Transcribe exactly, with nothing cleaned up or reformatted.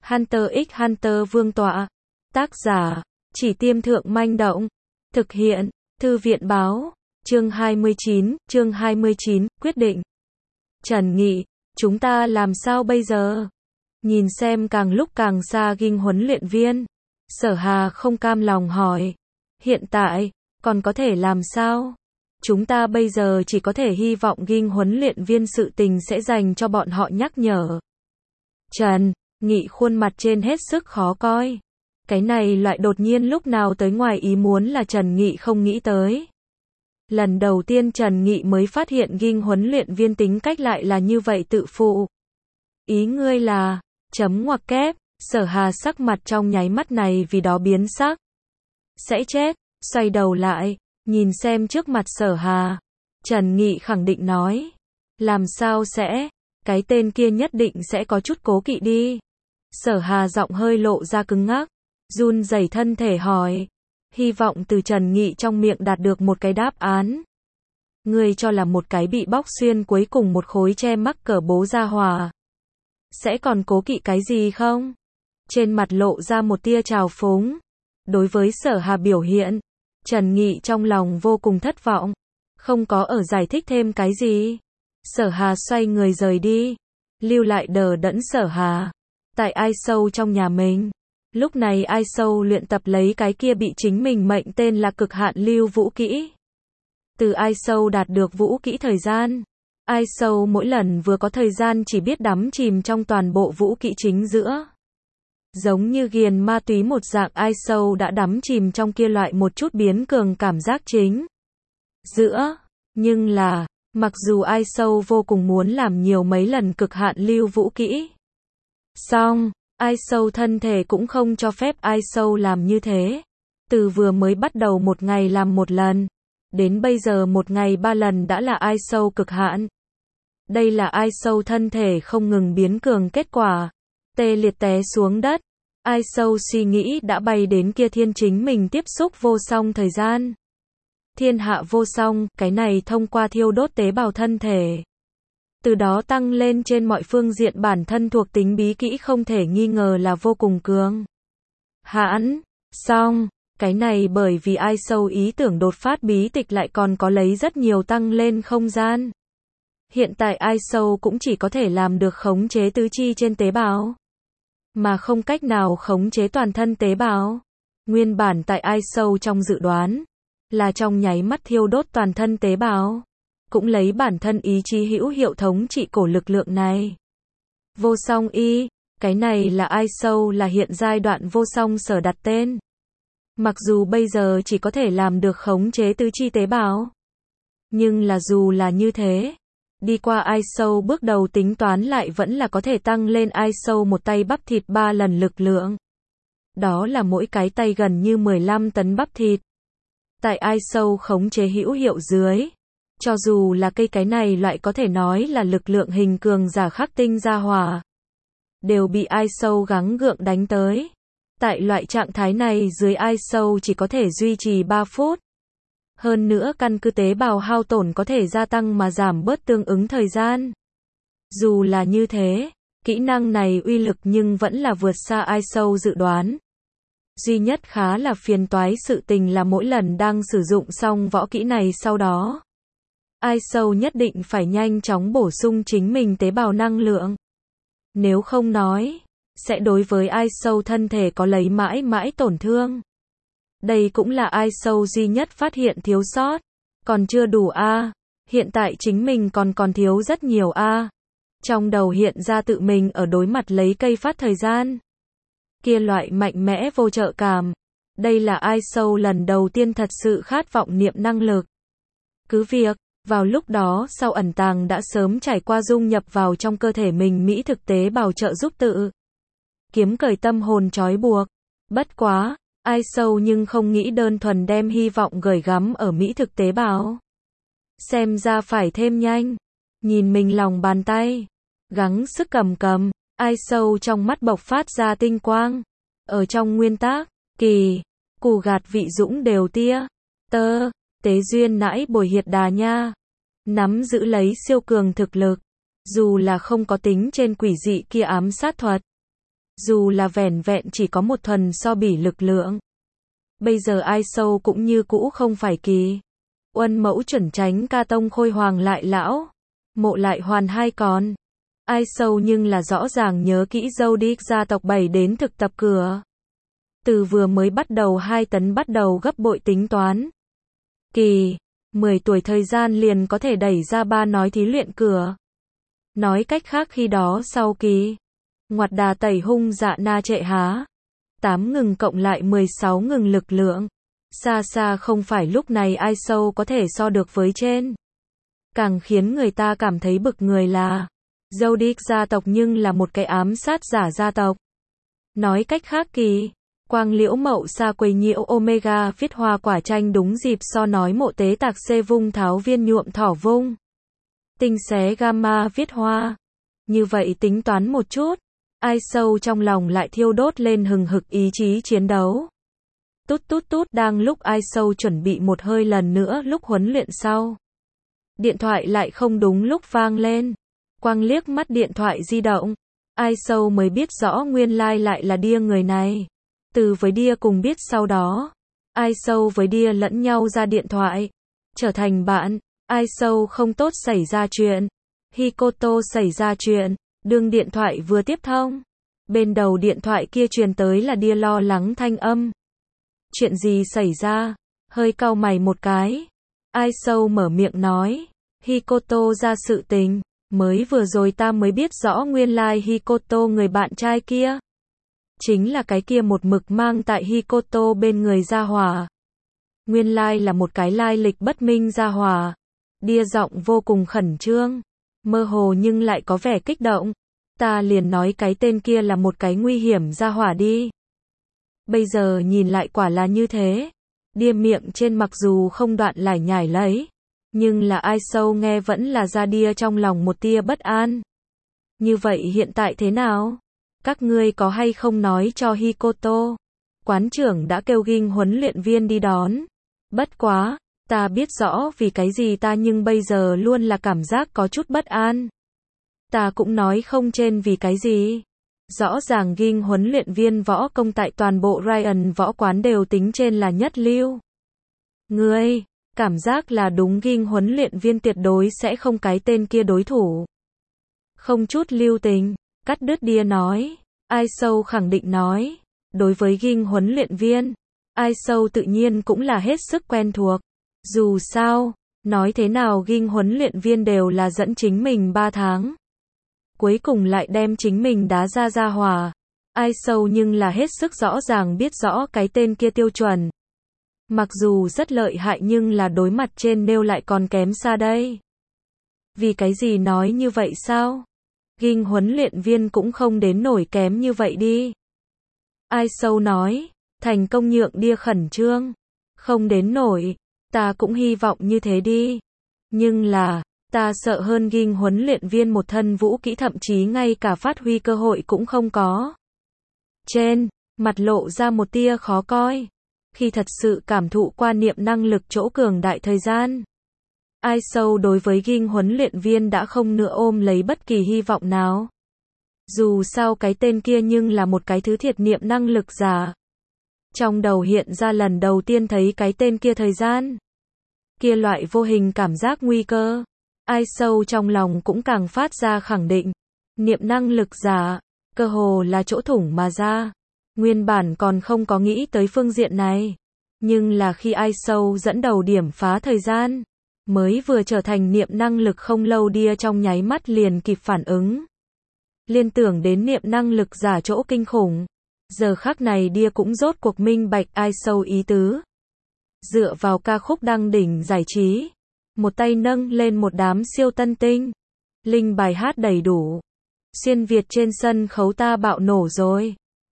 Hunter x Hunter vương tọa. Tác giả, Chỉ Tiêm Thượng Manh Động. Thực hiện, Thư viện Báo. Chương hai mươi chín, chương hai mươi chín, quyết định. Trần Nghị, chúng ta làm sao bây giờ? Nhìn xem càng lúc càng xa Ghinh huấn luyện viên. Sở Hà không cam lòng hỏi. Hiện tại, còn có thể làm sao? Chúng ta bây giờ chỉ có thể hy vọng Ghinh huấn luyện viên sự tình sẽ dành cho bọn họ nhắc nhở. Trần Nghị khuôn mặt trên hết sức khó coi. Cái này loại đột nhiên lúc nào tới ngoài ý muốn là Trần Nghị không nghĩ tới. Lần đầu tiên Trần Nghị mới phát hiện Ghinh huấn luyện viên tính cách lại là như vậy tự phụ. Ý ngươi là, chấm ngoặc kép, Sở Hà sắc mặt trong nháy mắt này vì đó biến sắc. Sẽ chết, xoay đầu lại, nhìn xem trước mặt Sở Hà. Trần Nghị khẳng định nói. Làm sao sẽ, cái tên kia nhất định sẽ có chút cố kỵ đi. Sở Hà giọng hơi lộ ra cứng ngắc, run rẩy thân thể hỏi. Hy vọng từ Trần Nghị trong miệng đạt được một cái đáp án. Ngươi cho là một cái bị bóc xuyên cuối cùng một khối che mắc cỡ bố ra hòa. Sẽ còn cố kỵ cái gì không? Trên mặt lộ ra một tia trào phúng. Đối với Sở Hà biểu hiện, Trần Nghị trong lòng vô cùng thất vọng. Không có ở giải thích thêm cái gì. Sở Hà xoay người rời đi. Lưu lại đờ đẫn Sở Hà. Tại ai sâu trong nhà mình. Lúc này ai sâu luyện tập lấy cái kia bị chính mình mệnh tên là cực hạn lưu vũ kỹ. Từ ai sâu đạt được vũ kỹ thời gian. Ai sâu mỗi lần vừa có thời gian chỉ biết đắm chìm trong toàn bộ vũ kỹ chính giữa. Giống như ghiền ma túy một dạng ai sâu đã đắm chìm trong kia loại một chút biến cường cảm giác chính giữa. Nhưng là, mặc dù ai sâu vô cùng muốn làm nhiều mấy lần cực hạn lưu vũ kỹ. Song, ai sâu thân thể cũng không cho phép ai sâu làm như thế. Từ vừa mới bắt đầu một ngày làm một lần, đến bây giờ một ngày ba lần đã là ai sâu cực hạn. Đây là ai sâu thân thể không ngừng biến cường kết quả. Tê liệt té xuống đất. Ai sâu suy nghĩ đã bay đến kia thiên chính mình tiếp xúc vô song thời gian. Thiên hạ vô song, cái này thông qua thiêu đốt tế bào thân thể. Từ đó tăng lên trên mọi phương diện bản thân thuộc tính bí kỹ không thể nghi ngờ là vô cùng cường. Hãn, song, cái này bởi vì ai sâu ý tưởng đột phát bí tịch lại còn có lấy rất nhiều tăng lên không gian. Hiện tại ai sâu cũng chỉ có thể làm được khống chế tứ chi trên tế bào. Mà không cách nào khống chế toàn thân tế bào. Nguyên bản tại ai sâu trong dự đoán, là trong nháy mắt thiêu đốt toàn thân tế bào. Cũng lấy bản thân ý chí hữu hiệu thống trị cổ lực lượng này. Vô song y, cái này là ai sâu là hiện giai đoạn vô song sở đặt tên. Mặc dù bây giờ chỉ có thể làm được khống chế tứ chi tế bào. Nhưng là dù là như thế, đi qua ai sâu bước đầu tính toán lại vẫn là có thể tăng lên ai sâu một tay bắp thịt ba lần lực lượng. Đó là mỗi cái tay gần như mười lăm tấn bắp thịt. Tại ai sâu khống chế hữu hiệu dưới. Cho dù là cây cái này loại có thể nói là lực lượng hình cường giả khắc tinh gia hỏa. Đều bị ai sâu gắng gượng đánh tới. Tại loại trạng thái này dưới ai sâu chỉ có thể duy trì ba phút. Hơn nữa căn cứ tế bào hao tổn có thể gia tăng mà giảm bớt tương ứng thời gian. Dù là như thế, kỹ năng này uy lực nhưng vẫn là vượt xa ai sâu dự đoán. Duy nhất khá là phiền toái sự tình là mỗi lần đang sử dụng xong võ kỹ này sau đó. Ai sâu nhất định phải nhanh chóng bổ sung chính mình tế bào năng lượng. Nếu không nói, sẽ đối với ai sâu thân thể có lấy mãi mãi tổn thương. Đây cũng là ai sâu duy nhất phát hiện thiếu sót. Còn chưa đủ a à. Hiện tại chính mình còn còn thiếu rất nhiều a à. Trong đầu hiện ra tự mình ở đối mặt lấy cây phát thời gian. Kia loại mạnh mẽ vô trợ cảm. Đây là ai sâu lần đầu tiên thật sự khát vọng niệm năng lực. Cứ việc, vào lúc đó sau ẩn tàng đã sớm trải qua dung nhập vào trong cơ thể mình mỹ thực tế bào trợ giúp tự. Kiếm cởi tâm hồn trói buộc. Bất quá. Ai sâu nhưng không nghĩ đơn thuần đem hy vọng gửi gắm ở mỹ thực tế bào. Xem ra phải thêm nhanh. Nhìn mình lòng bàn tay. Gắng sức cầm cầm. Ai sâu trong mắt bộc phát ra tinh quang. Ở trong nguyên tác, kỳ, cù gạt vị dũng đều tia. Tơ, tế duyên nãi bồi hiệt đà nha. Nắm giữ lấy siêu cường thực lực. Dù là không có tính trên quỷ dị kia ám sát thuật. Dù là vẻn vẹn chỉ có một thuần so bỉ lực lượng. Bây giờ ai sâu cũng như cũ không phải kỳ. Uân mẫu chuẩn tránh ca tông khôi hoàng lại lão. Mộ lại hoàn hai con. Ai sâu nhưng là rõ ràng nhớ kỹ Zodiac gia tộc bảy đến thực tập cửa. Từ vừa mới bắt đầu hai tấn bắt đầu gấp bội tính toán. Kỳ, mười tuổi thời gian liền có thể đẩy ra ba nói thí luyện cửa. Nói cách khác khi đó sau kỳ, ngoặt đà tẩy hung dạ na trệ há. tám ngừng cộng lại mười sáu ngừng lực lượng. Xa xa không phải lúc này ai sâu có thể so được với trên. Càng khiến người ta cảm thấy bực người là Zodiac gia tộc nhưng là một cái ám sát giả gia tộc. Nói cách khác kỳ, quang liễu mậu sa quầy nhiễu omega viết hoa quả tranh đúng dịp so nói mộ tế tạc xê vung tháo viên nhuộm thỏ vung. Tinh xé gamma viết hoa. Như vậy tính toán một chút, ai sâu trong lòng lại thiêu đốt lên hừng hực ý chí chiến đấu. Tút tút tút đang lúc ai sâu chuẩn bị một hơi lần nữa lúc huấn luyện sau. Điện thoại lại không đúng lúc vang lên. Quang liếc mắt điện thoại di động. Ai sâu mới biết rõ nguyên lai lại là Đia người này. Từ với Đia cùng biết sau đó. Ai sâu với Đia lẫn nhau ra điện thoại. Trở thành bạn. Ai sâu không tốt xảy ra chuyện. Hikoto xảy ra chuyện. Đường điện thoại vừa tiếp thông. Bên đầu điện thoại kia truyền tới là Đia lo lắng thanh âm. Chuyện gì xảy ra? Hơi cau mày một cái. Ai sâu mở miệng nói. Hikoto ra sự tình. Mới vừa rồi ta mới biết rõ nguyên lai Hikoto người bạn trai kia. Chính là cái kia một mực mang tại Hikoto bên người gia hỏa. Nguyên lai là một cái lai lịch bất minh gia hỏa. Đia giọng vô cùng khẩn trương. Mơ hồ nhưng lại có vẻ kích động. Ta liền nói cái tên kia là một cái nguy hiểm gia hỏa đi. Bây giờ nhìn lại quả là như thế. Đia miệng trên mặc dù không đoạn lải nhải lấy. Nhưng là ai sâu nghe vẫn là ra Đia trong lòng một tia bất an. Như vậy hiện tại thế nào? Các ngươi có hay không nói cho Hikoto? Quán trưởng đã kêu Ghinh huấn luyện viên đi đón. Bất quá, ta biết rõ vì cái gì ta nhưng bây giờ luôn là cảm giác có chút bất an. Ta cũng nói không trên vì cái gì. Rõ ràng Ghinh huấn luyện viên võ công tại toàn bộ Ryan võ quán đều tính trên là nhất lưu. Ngươi, cảm giác là đúng Ghinh huấn luyện viên tuyệt đối sẽ không cái tên kia đối thủ. Không chút lưu tình, cắt đứt Đia nói. Ai sâu khẳng định nói. Đối với Ghinh huấn luyện viên, ai sâu tự nhiên cũng là hết sức quen thuộc. Dù sao, nói thế nào Ghinh huấn luyện viên đều là dẫn chính mình ba tháng. Cuối cùng lại đem chính mình đá ra ra hòa. Ai sâu nhưng là hết sức rõ ràng biết rõ cái tên kia tiêu chuẩn. Mặc dù rất lợi hại nhưng là đối mặt trên nêu lại còn kém xa đây. Vì cái gì nói như vậy sao? Ghinh huấn luyện viên cũng không đến nổi kém như vậy đi. Ai sâu nói, thành công nhượng Đia khẩn trương. Không đến nổi, ta cũng hy vọng như thế đi. Nhưng là, ta sợ hơn Ghinh huấn luyện viên một thân vũ kỹ thậm chí ngay cả phát huy cơ hội cũng không có. Trên, mặt lộ ra một tia khó coi. Khi thật sự cảm thụ qua niệm năng lực chỗ cường đại thời gian. Ai sâu đối với Ghinh huấn luyện viên đã không nữa ôm lấy bất kỳ hy vọng nào. Dù sao cái tên kia nhưng là một cái thứ thiệt niệm năng lực giả. Trong đầu hiện ra lần đầu tiên thấy cái tên kia thời gian. Kia loại vô hình cảm giác nguy cơ. Ai sâu trong lòng cũng càng phát ra khẳng định. Niệm năng lực giả, cơ hồ là chỗ thủng mà ra. Nguyên bản còn không có nghĩ tới phương diện này. Nhưng là khi ai sâu dẫn đầu điểm phá thời gian. Mới vừa trở thành niệm năng lực không lâu Đia trong nháy mắt liền kịp phản ứng. Liên tưởng đến niệm năng lực giả chỗ kinh khủng. Giờ khắc này Đia cũng rốt cuộc minh bạch ai sâu ý tứ. Dựa vào ca khúc đăng đỉnh giải trí. Một tay nâng lên một đám siêu tân tinh. Linh bài hát đầy đủ. Xuyên Việt trên sân khấu ta bạo nổ rồi.